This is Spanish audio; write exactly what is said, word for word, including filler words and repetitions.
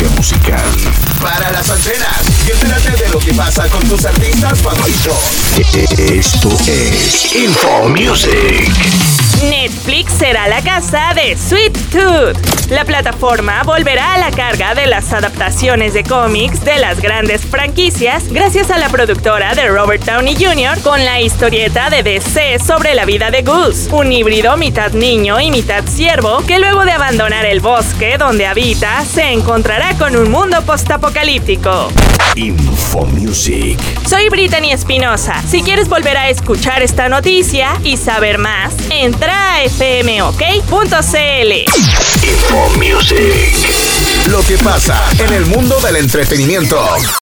industria musical. Para las antenas y entérate de lo que pasa con tus artistas favoritos. Esto es Info Music. Netflix será la casa de Sweet Tooth. La plataforma volverá a la carga de las adaptaciones de cómics de las grandes franquicias gracias a la productora de Robert Downey junior con la historieta de D C sobre la vida de Goose, un híbrido mitad niño y mitad ciervo que luego de abandonar el bosque donde habita se encontrará con un mundo postapocalíptico. Info Music. Soy Brittany Espinosa. Si quieres volver a escuchar esta noticia y saber más, entra a f m o k punto c l. Info Music. Lo que pasa en el mundo del entretenimiento.